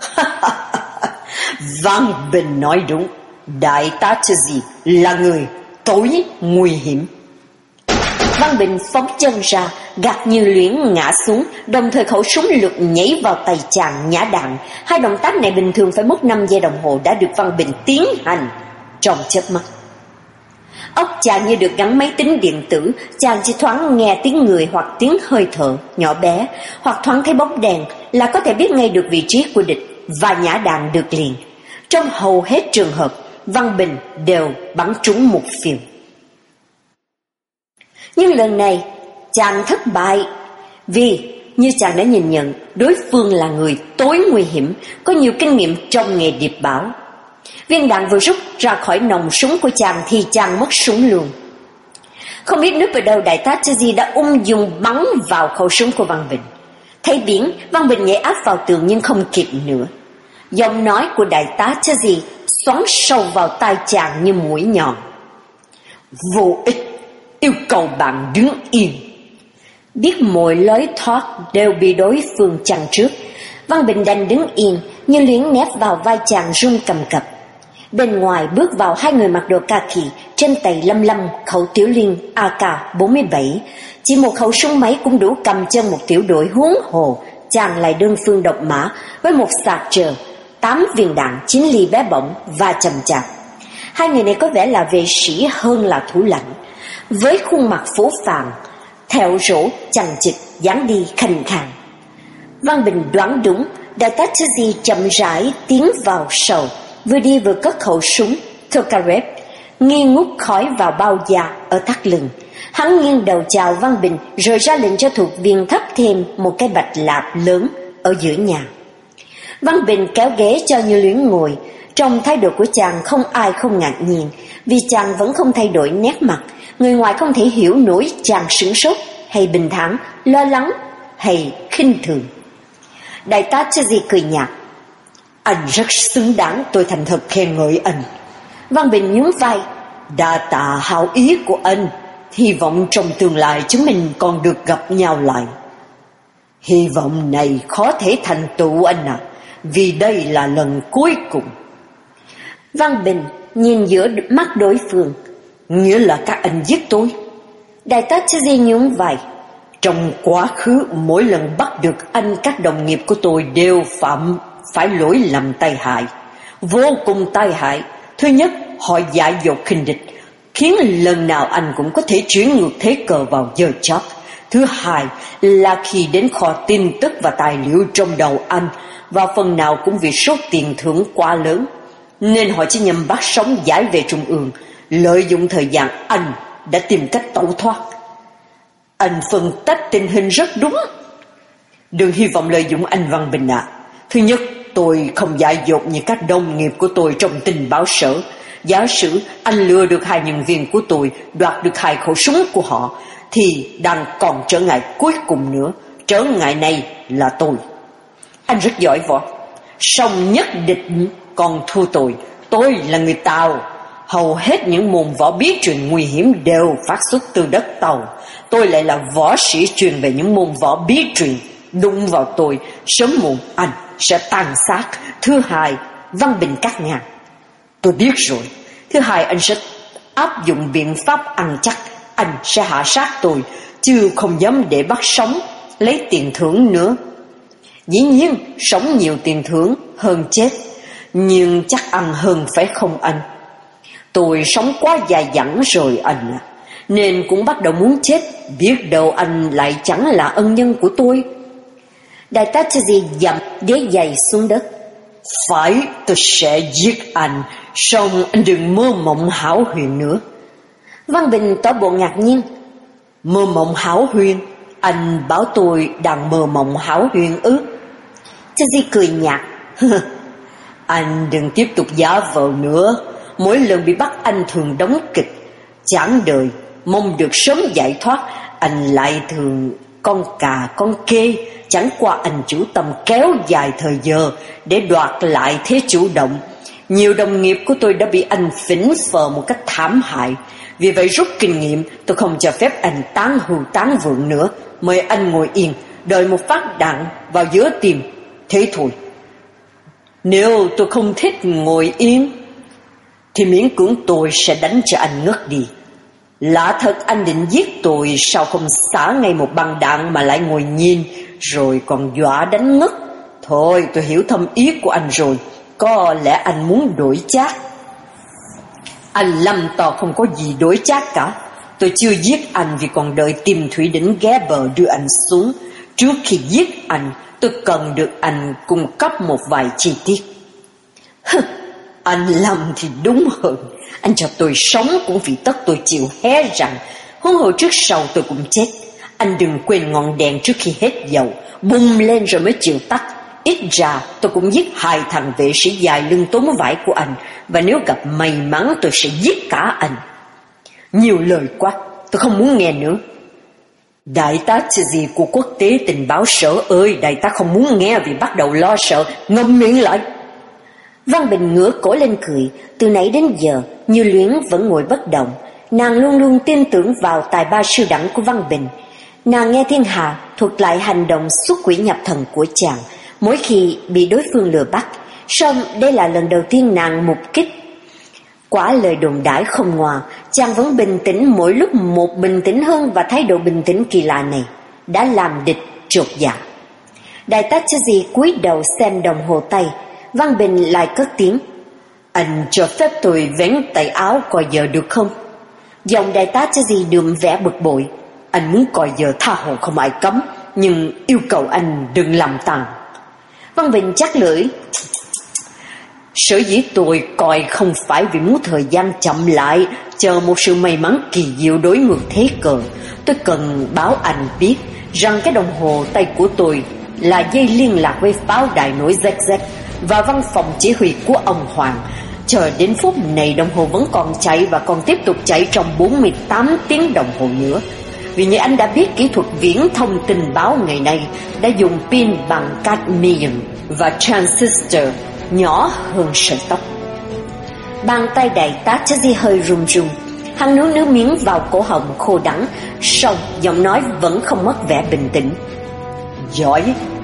Văn Bình nói đúng, đại tá Chezi là người tối nguy hiểm. Văn Bình phóng chân ra, gạt Như Luyến ngã xuống, đồng thời khẩu súng lục nhảy vào tay chàng nhả đạn. Hai động tác này bình thường phải mất năm giây đồng hồ đã được Văn Bình tiến hành trong chớp mắt. Óc chàng như được gắn máy tính điện tử, chàng chỉ thoáng nghe tiếng người hoặc tiếng hơi thở nhỏ bé, hoặc thoáng thấy bóng đèn là có thể biết ngay được vị trí của địch và nhả đạn được liền. Trong hầu hết trường hợp, Văn Bình đều bắn trúng mục tiêu. Nhưng lần này, chàng thất bại, vì như chàng đã nhìn nhận, đối phương là người tối nguy hiểm, có nhiều kinh nghiệm trong nghề điệp báo. Viên đạn vừa rút ra khỏi nòng súng của chàng thì chàng mất súng luôn. Không biết núp ở đâu, đại tá Chezi đã ung dung bắn vào khẩu súng của Văn Bình. Thấy biển, Văn Bình nhảy áp vào tường nhưng không kịp nữa. Giọng nói của đại tá Chezi xoắn sâu vào tai chàng như mũi nhọn: "Vô ích, yêu cầu bạn đứng yên." Biết mọi lối thoát đều bị đối phương chặn trước, Văn Bình đành đứng yên. Như Luyến nép vào vai chàng run cầm cập. Bên ngoài bước vào hai người mặc đồ kaki, trên tay lăm lăm khẩu tiểu liên A K bốn mươi bảy. Chỉ một khẩu súng máy cũng đủ cầm chân một tiểu đội, huống hồ chàng lại đơn phương độc mã với một sạc chờ, tám viên đạn chín ly bé bỏng và chậm chạp. Hai người này có vẻ là vệ sĩ hơn là thủ lãnh, với khuôn mặt phũ phàng, thẹo rỗ, chằng chịt, dáng đi khành khàng. Văn Bình đoán đúng, đại tá Tuzi chậm rãi tiến vào sầu, vừa đi vừa cất khẩu súng Tokarev, nghi ngút khói vào bao da ở thắt lưng. Hắn nghiêng đầu chào Văn Bình rồi ra lệnh cho thuộc viên thắp thêm một cái bạch lạp lớn ở giữa nhà. Văn Bình kéo ghế cho Như Luyến ngồi. Trong thái độ của chàng không ai không ngạc nhiên, vì chàng vẫn không thay đổi nét mặt. Người ngoài không thể hiểu nổi chàng sửng sốt hay bình thản, lo lắng hay khinh thường. Đại tá Tuzi cười nhạt. Anh rất xứng đáng tôi thành thật khen ngợi anh. Văn Bình nhún vai. Đa tạ hảo ý của anh. Hy vọng trong tương lai chúng mình còn được gặp nhau lại. Hy vọng này khó thể thành tựu anh à, vì đây là lần cuối cùng. Văn Bình nhìn giữa mắt đối phương. Nghĩa là các anh giết tôi? Đại tá Tuzi nhún vai. Trong quá khứ mỗi lần bắt được anh, các đồng nghiệp của tôi đều phạm phải lỗi lầm tai hại, vô cùng tai hại. Thứ nhất, họ dại dột khinh địch, khiến lần nào anh cũng có thể chuyển ngược thế cờ vào giờ chót. Thứ hai là khi đến kho tin tức và tài liệu trong đầu anh, và phần nào cũng vì số tiền thưởng quá lớn, nên họ chỉ nhằm bắt sóng giải về trung ương, lợi dụng thời gian anh đã tìm cách tẩu thoát. Anh phân tích tình hình rất đúng. Đừng hy vọng lợi dụng anh Văn Bình ạ. À. Thứ nhất, tôi không dại dột như các đồng nghiệp của tôi trong tình báo sở. Giả sử anh lừa được hai nhân viên của tôi, đoạt được hai khẩu súng của họ, thì đang còn trở ngại cuối cùng nữa. Trở ngại này là tôi. Anh rất giỏi võ, song nhất định còn thua tôi. Tôi là người Tàu. Hầu hết những môn võ bí truyền nguy hiểm đều phát xuất từ đất Tàu. Tôi lại là võ sĩ truyền về những môn võ bí truyền. Đụng vào tôi, sớm muộn anh sẽ tàn sát. Thứ hai, Văn Bình cắt ngang. Tôi biết rồi. Thứ hai, anh sẽ áp dụng biện pháp ăn chắc. Anh sẽ hạ sát tôi, chứ không dám để bắt sống, lấy tiền thưởng nữa. Dĩ nhiên, sống nhiều tiền thưởng hơn chết, nhưng chắc ăn hơn phải không anh? Tôi sống quá dài dẳng rồi anh ạ, nên cũng bắt đầu muốn chết. Biết đâu anh lại chẳng là ân nhân của tôi. Đại tá Tuzi dậm ghế giày xuống đất. Phải, tôi sẽ giết anh, song anh đừng mơ mộng hão huyền nữa. Văn Bình tỏ bộ ngạc nhiên. Mơ mộng hão huyền? Anh bảo tôi đang mơ mộng hão huyền ư? Tuzi cười nhạt. Anh đừng tiếp tục giả vờ nữa. Mỗi lần bị bắt anh thường đóng kịch, chán đời, mong được sớm giải thoát. Anh lại thường con cà con kê. Chẳng qua anh chủ tâm kéo dài thời giờ để đoạt lại thế chủ động. Nhiều đồng nghiệp của tôi đã bị anh phỉnh phờ một cách thảm hại. Vì vậy rút kinh nghiệm, tôi không cho phép anh tán hưu tán vượng nữa. Mời anh ngồi yên, đợi một phát đạn vào giữa tim. Thế thôi. Nếu tôi không thích ngồi yên, thì miễn cưỡng tôi sẽ đánh cho anh ngất đi. Lạ thật, anh định giết tôi, sao không xả ngay một băng đạn mà lại ngồi nhìn, rồi còn dọa đánh ngất. Thôi, tôi hiểu thâm ý của anh rồi. Có lẽ anh muốn đổi chác. Anh lầm to không có gì đổi chác cả. Tôi chưa giết anh vì còn đợi tìm Thủy Đỉnh ghé bờ đưa anh xuống. Trước khi giết anh, tôi cần được anh cung cấp một vài chi tiết. Hừ, anh lầm thì đúng hơn. Anh cho tôi sống cũng vì tất tôi chịu hé rằng. Huống hồ trước sau tôi cũng chết. Anh đừng quên ngọn đèn trước khi hết dầu, bùng lên rồi mới chịu tắt. Ít ra tôi cũng giết hai thằng vệ sĩ dài lưng tốn vải của anh. Và nếu gặp may mắn tôi sẽ giết cả anh. Nhiều lời quá, tôi không muốn nghe nữa. Đại tá gì của quốc tế tình báo sở ơi, đại tá không muốn nghe vì bắt đầu lo sợ. Ngậm miệng lại. Văn Bình ngửa cổ lên cười. Từ nãy đến giờ Như Luyến vẫn ngồi bất động. Nàng luôn luôn tin tưởng vào tài ba siêu đẳng của Văn Bình. Nàng nghe thiên hà thuật lại hành động xuất quỷ nhập thần của chàng mỗi khi bị đối phương lừa bắt. Song đây là lần đầu tiên nàng mục kích. Quả lời đồn đãi không ngoa, chàng vẫn bình tĩnh, mỗi lúc một bình tĩnh hơn, và thái độ bình tĩnh kỳ lạ này đã làm địch chột dạ. Đại tá Tuzi cúi đầu xem đồng hồ tay. Văn Bình lại cất tiếng. Anh cho phép tôi vén tay áo coi giờ được không? Giọng đại tá Chezi đượm vẻ bực bội. Anh muốn coi giờ tha hồ không ai cấm, nhưng yêu cầu anh đừng làm tăng. Văn Bình chắc lưỡi. Sở dĩ tôi coi không phải vì muốn thời gian chậm lại, chờ một sự may mắn kỳ diệu đối ngược thế cờ. Tôi cần báo anh biết rằng cái đồng hồ tay của tôi là dây liên lạc với pháo đài nổi rách rách và văn phòng chỉ huy của ông Hoàng. Chờ đến phút này đồng hồ vẫn còn chạy và còn tiếp tục chạy trong bốn mươi tám tiếng đồng hồ nữa. Vì như anh đã biết, kỹ thuật viễn thông tình báo ngày nay đã dùng pin bằng cadmium và transistor nhỏ hơn sợi tóc. Bàn tay đại tá Chezi hơi run run. Hắn nuốt nước miếng vào cổ họng khô đắng, song giọng nói vẫn không mất vẻ bình tĩnh. Giỏi.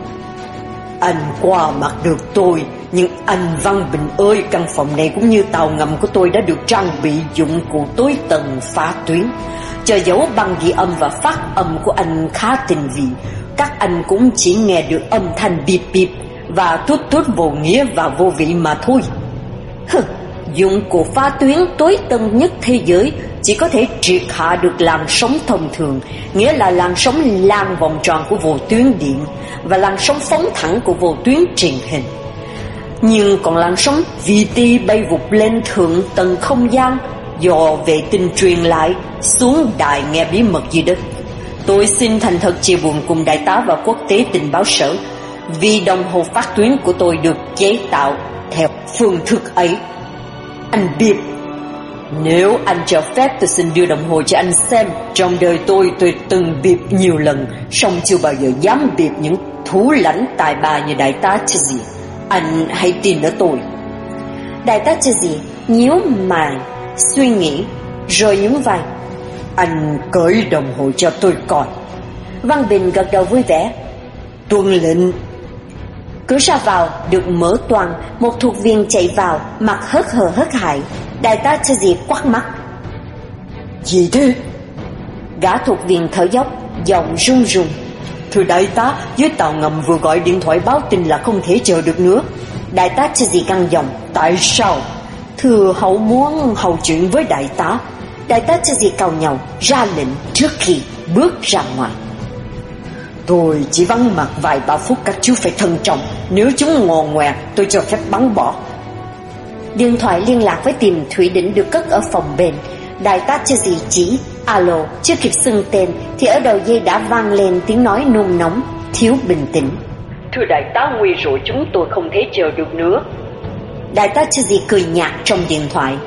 Anh qua mặt được tôi, nhưng anh Văn Bình ơi, căn phòng này cũng như tàu ngầm của tôi đã được trang bị dụng cụ tối tần phá tuyến. Chờ dấu băng ghi âm và phát âm của anh khá tinh vi, các anh cũng chỉ nghe được âm thanh bịp bịp và tút tút vô nghĩa và vô vị mà thôi. Hừ, dụng cụ phá tuyến tối tân nhất thế giới chỉ có thể triệt hạ được làn sóng thông thường, nghĩa là làn sóng lan vòng tròn của vô tuyến điện và làn sóng phóng thẳng của vô tuyến truyền hình. Nhưng còn làn sóng vi ti bay vụt lên thượng tầng không gian do vệ tinh truyền lại xuống đài nghe bí mật gì đó. Tôi xin thành thật chia buồn cùng đại tá và quốc tế tình báo sở, vì đồng hồ phát tuyến của tôi được chế tạo theo phương thức ấy. Anh biết, nếu anh cho phép tôi xin đưa đồng hồ cho anh xem. Trong đời tôi, tôi từng bịp nhiều lần, song chưa bao giờ dám bịp những thủ lãnh tài ba như đại tá Chezi. Anh hãy tin ở tôi. Đại tá Chezi nhíu mày suy nghĩ rồi nhún vai. Anh cởi đồng hồ cho tôi coi. Văn Bình gật đầu vui vẻ. Tuân lệnh. Cửa ra vào được mở toang, một thuộc viên chạy vào, mặt hớt hờ hớt hải. Đại tá Chezi quát mắt. Gì thế? Gã thuộc viên thở dốc, giọng run run. Thưa đại tá, dưới tàu ngầm vừa gọi điện thoại báo tin là không thể chờ được nữa. Đại tá Chezi căng giọng. Tại sao? Thưa hậu muốn hầu chuyện với đại tá. Đại tá Chezi cau nhau, ra lệnh trước khi bước ra ngoài. Tôi chỉ vắng mặt vài ba phút, các chú phải thận trọng. Nếu chúng ngò ngoe, tôi cho phép bắn bỏ. Điện thoại liên lạc với Tìm Thủy Đỉnh được cất ở phòng bên. Đại tá Chezi chỉ alo, chưa kịp xưng tên thì ở đầu dây đã vang lên tiếng nói nôn nóng, thiếu bình tĩnh. Thưa đại tá, nguy rồi, chúng tôi không thể chờ được nữa. Đại tá Chezi cười nhạt trong điện thoại.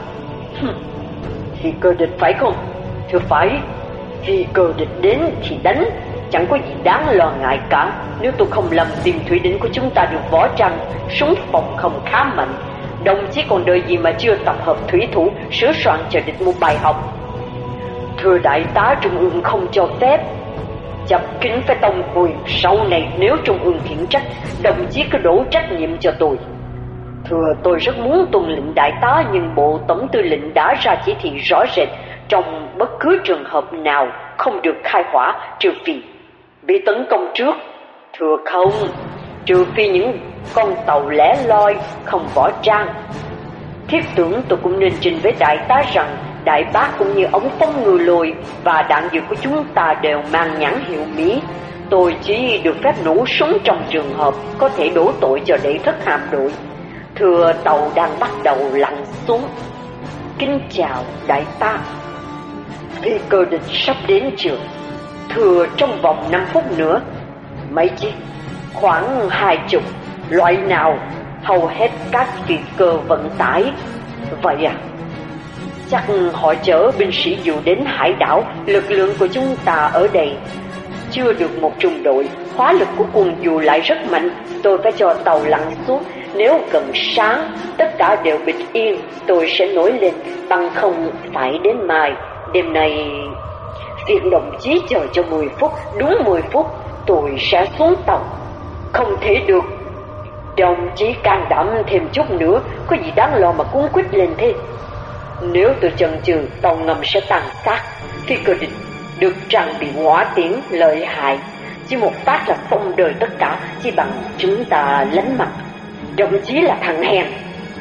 Thì cơ địch phải không? Thưa phải. Thì cơ địch đến thì đánh, chẳng có gì đáng lo ngại cả. Nếu tôi không lầm, Tìm Thủy Đỉnh của chúng ta được võ trang, súng phòng không khá mạnh. Đồng chí còn đời gì mà chưa tập hợp thủy thủ, sửa soạn cho địch một bài học. Thưa đại tá, Trung ương không cho phép. Chập kính phải tông quyền. Sau này nếu Trung ương khiển trách, đồng chí cứ đổ trách nhiệm cho tôi. Thưa, tôi rất muốn tuân lệnh đại tá, nhưng Bộ Tổng Tư lệnh đã ra chỉ thị rõ rệt, trong bất cứ trường hợp nào không được khai hỏa trừ phi bị tấn công trước. Thưa không, trừ phi những con tàu lẻ loi không võ trang. Thiết tưởng tôi cũng nên trình với đại tá rằng đại bác cũng như ống phóng ngư lôi và đạn dược của chúng ta đều mang nhãn hiệu Mỹ. Tôi chỉ được phép nổ súng trong trường hợp có thể đổ tội cho đệ thất hạm đội. Thưa, tàu đang bắt đầu lặn xuống. Kính chào đại tá. Phi cơ địch sắp đến chưa? Thưa, trong vòng năm phút nữa. Mấy chiếc? Khoảng hai chục. Loại nào? Hầu hết các phi cơ vận tải. Vậy à? Chắc họ chở binh sĩ dù đến hải đảo. Lực lượng của chúng ta ở đây chưa được một trung đội. Hóa lực của quân dù lại rất mạnh. Tôi phải cho tàu lặn xuống. Nếu gần sáng tất cả đều bình yên, tôi sẽ nổi lên, bằng không phải đến mai. Đêm nay phiền đồng chí chờ cho mười phút. Đúng mười phút tôi sẽ xuống tàu. Không thể được. Đồng chí can đảm thêm chút nữa. Có gì đáng lo mà cuống quýt lên thế? Nếu tôi chần chừ, tàu ngầm sẽ tàn sát. Phi cơ địch được trang bị hỏa tiễn lợi hại, chỉ một phát là phong đời tất cả. Chỉ bằng chúng ta lánh mặt. Đồng chí là thằng hèn.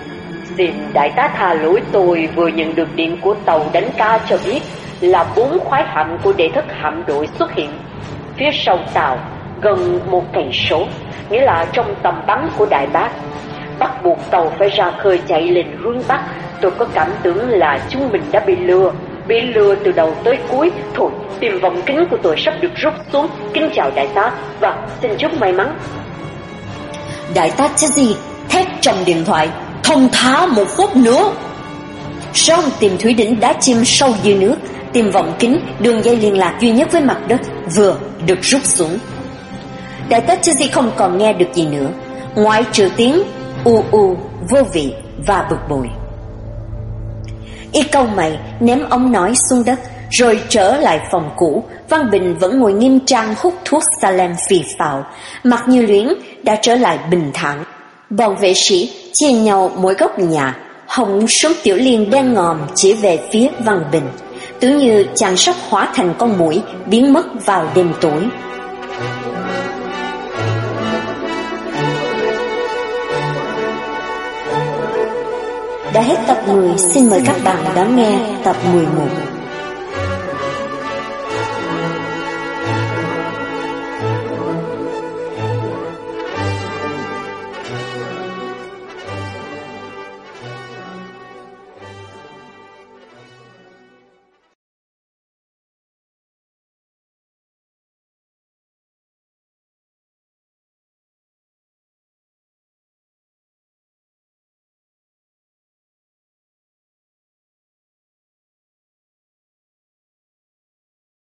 Xin đại tá tha lỗi, tôi vừa nhận được điện của tàu đánh cá cho biết là bốn khoái hạm của đệ thất hạm đội xuất hiện phía sau tàu gần một cây số, nghĩa là trong tầm bắn của đại bác. Bắt buộc tàu phải ra khơi chạy lên hướng Bắc. Tôi có cảm tưởng là chúng mình đã bị lừa, bị lừa từ đầu tới cuối. Thôi, tìm vòng kính của tôi sắp được rút xuống. Kính chào đại tá và xin chúc may mắn. Đại tá Chazzy thét trong điện thoại: "Thông thả một phút nữa." John tìm thủy đỉnh đá chìm sâu dưới nước, tìm vòng kính, đường dây liên lạc duy nhất với mặt đất vừa được rút xuống. Đại tá Chazzy không còn nghe được gì nữa, ngoại trừ tiếng u u vô vị và bực bội. Y cau mày ném ống nói xuống đất, rồi trở lại phòng cũ. Văn Bình vẫn ngồi nghiêm trang hút thuốc Salem phì phào, mặt như luyến đã trở lại bình thản. Bọn vệ sĩ chia nhau mỗi góc nhà, họng súng tiểu liên đen ngòm chỉ về phía Văn Bình, tưởng như chàng sắp hóa thành con muỗi biến mất vào đêm tối. Đã hết tập mười, xin mời các bạn đón nghe tập mười một.